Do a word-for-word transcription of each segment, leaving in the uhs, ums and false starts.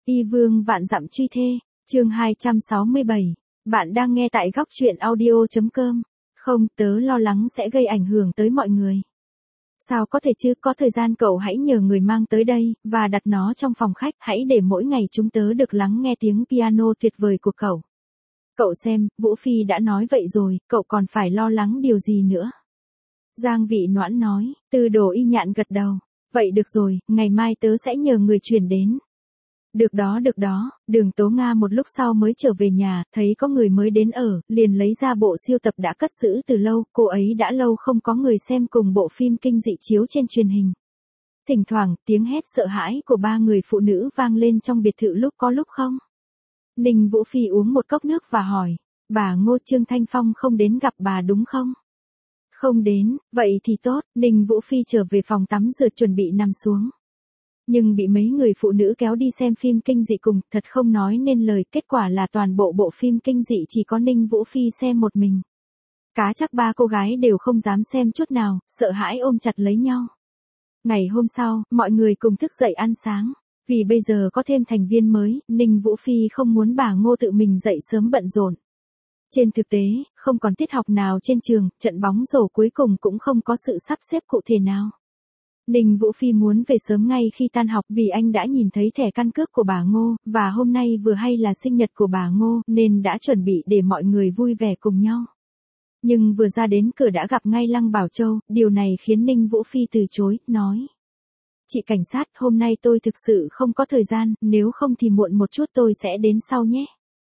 Y vương vạn dặm truy thê, chương hai trăm sáu mươi bảy. Bạn đang nghe tại góc truyện audio.com. Không, tớ lo lắng sẽ gây ảnh hưởng tới mọi người. Sao có thể chứ, có thời gian cậu hãy nhờ người mang tới đây, và đặt nó trong phòng khách, hãy để mỗi ngày chúng tớ được lắng nghe tiếng piano tuyệt vời của cậu. Cậu xem, Vũ Phi đã nói vậy rồi, cậu còn phải lo lắng điều gì nữa? Giang Vị Noãn nói, Tư Đồ Y Nhạn gật đầu. Vậy được rồi, ngày mai tớ sẽ nhờ người chuyển đến. Được đó được đó, Đường Tố Nga một lúc sau mới trở về nhà, thấy có người mới đến ở, liền lấy ra bộ siêu tập đã cất giữ từ lâu, cô ấy đã lâu không có người xem cùng bộ phim kinh dị chiếu trên truyền hình. Thỉnh thoảng, tiếng hét sợ hãi của ba người phụ nữ vang lên trong biệt thự lúc có lúc không. Ninh Vũ Phi uống một cốc nước và hỏi, bà Ngô, Trương Thanh Phong không đến gặp bà đúng không? Không đến, vậy thì tốt, Ninh Vũ Phi trở về phòng tắm rửa chuẩn bị nằm xuống. Nhưng bị mấy người phụ nữ kéo đi xem phim kinh dị cùng, thật không nói nên lời, kết quả là toàn bộ bộ phim kinh dị chỉ có Ninh Vũ Phi xem một mình. Cá chắc ba cô gái đều không dám xem chút nào, sợ hãi ôm chặt lấy nhau. Ngày hôm sau, mọi người cùng thức dậy ăn sáng. Vì bây giờ có thêm thành viên mới, Ninh Vũ Phi không muốn bà Ngô tự mình dậy sớm bận rộn. Trên thực tế, không còn tiết học nào trên trường, trận bóng rổ cuối cùng cũng không có sự sắp xếp cụ thể nào. Ninh Vũ Phi muốn về sớm ngay khi tan học vì anh đã nhìn thấy thẻ căn cước của bà Ngô, và hôm nay vừa hay là sinh nhật của bà Ngô, nên đã chuẩn bị để mọi người vui vẻ cùng nhau. Nhưng vừa ra đến cửa đã gặp ngay Lăng Bảo Châu, điều này khiến Ninh Vũ Phi từ chối, nói. Chị cảnh sát, hôm nay tôi thực sự không có thời gian, nếu không thì muộn một chút tôi sẽ đến sau nhé.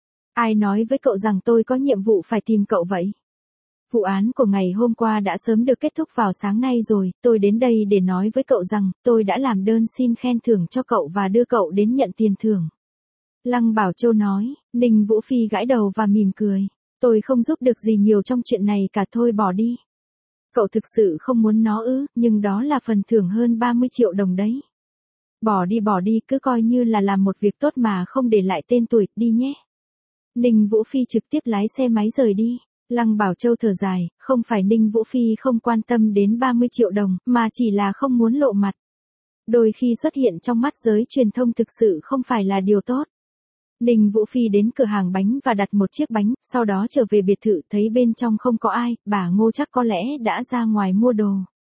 Ai nói với cậu rằng tôi có nhiệm vụ phải tìm cậu vậy? Vụ án của ngày hôm qua đã sớm được kết thúc vào sáng nay rồi, tôi đến đây để nói với cậu rằng, tôi đã làm đơn xin khen thưởng cho cậu và đưa cậu đến nhận tiền thưởng. Lăng Bảo Châu nói, Ninh Vũ Phi gãi đầu và mỉm cười. Tôi không giúp được gì nhiều trong chuyện này cả, thôi bỏ đi. Cậu thực sự không muốn nó ư, nhưng đó là phần thưởng hơn ba mươi triệu đồng đấy. Bỏ đi bỏ đi, cứ coi như là làm một việc tốt mà không để lại tên tuổi, đi nhé. Ninh Vũ Phi trực tiếp lái xe máy rời đi. Lăng Bảo Châu thở dài, không phải Ninh Vũ Phi không quan tâm đến ba mươi triệu đồng, mà chỉ là không muốn lộ mặt. Đôi khi xuất hiện trong mắt giới truyền thông thực sự không phải là điều tốt. Ninh Vũ Phi đến cửa hàng bánh và đặt một chiếc bánh, sau đó trở về biệt thự, thấy bên trong không có ai, bà Ngô chắc có lẽ đã ra ngoài mua đồ.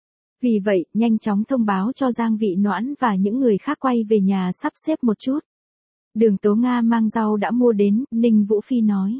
Vì vậy, nhanh chóng thông báo cho Giang Vị Noãn và những người khác quay về nhà sắp xếp một chút. Đường Tố Nga mang rau đã mua đến, Ninh Vũ Phi nói.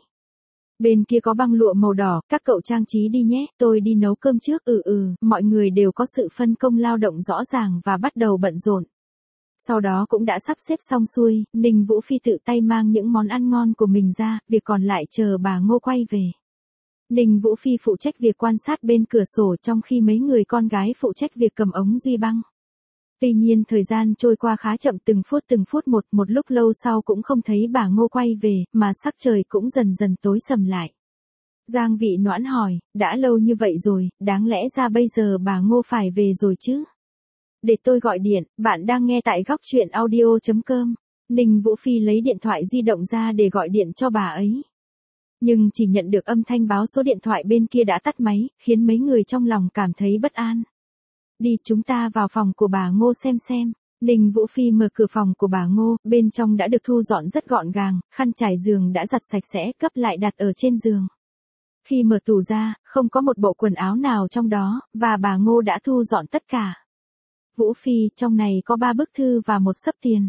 Bên kia có băng lụa màu đỏ, các cậu trang trí đi nhé, tôi đi nấu cơm trước. Ừ ừ, mọi người đều có sự phân công lao động rõ ràng và bắt đầu bận rộn. Sau đó cũng đã sắp xếp xong xuôi, Ninh Vũ Phi tự tay mang những món ăn ngon của mình ra, việc còn lại chờ bà Ngô quay về. Ninh Vũ Phi phụ trách việc quan sát bên cửa sổ trong khi mấy người con gái phụ trách việc cầm ống duy băng. Tuy nhiên thời gian trôi qua khá chậm, từng phút từng phút một, một lúc lâu sau cũng không thấy bà Ngô quay về, mà sắc trời cũng dần dần tối sầm lại. Giang Vị Noãn hỏi, đã lâu như vậy rồi, đáng lẽ ra bây giờ bà Ngô phải về rồi chứ? Để tôi gọi điện, bạn đang nghe tại góc truyện audio.com. Ninh Vũ Phi lấy điện thoại di động ra để gọi điện cho bà ấy. Nhưng chỉ nhận được âm thanh báo số điện thoại bên kia đã tắt máy, khiến mấy người trong lòng cảm thấy bất an. Đi, chúng ta vào phòng của bà Ngô xem xem. Ninh Vũ Phi mở cửa phòng của bà Ngô, bên trong đã được thu dọn rất gọn gàng, khăn trải giường đã giặt sạch sẽ, cấp lại đặt ở trên giường. Khi mở tủ ra, không có một bộ quần áo nào trong đó, và bà Ngô đã thu dọn tất cả. Vũ Phi, trong này có ba bức thư và một xấp tiền.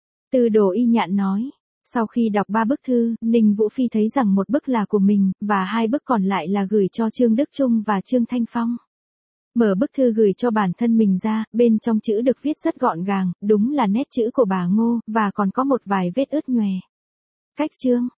Tư Đồ Y Nhạn nói. Sau khi đọc ba bức thư, Ninh Vũ Phi thấy rằng một bức là của mình, và hai bức còn lại là gửi cho Trương Đức Trung và Trương Thanh Phong. Mở bức thư gửi cho bản thân mình ra, bên trong chữ được viết rất gọn gàng, đúng là nét chữ của bà Ngô, và còn có một vài vết ướt nhòe. Cách chương,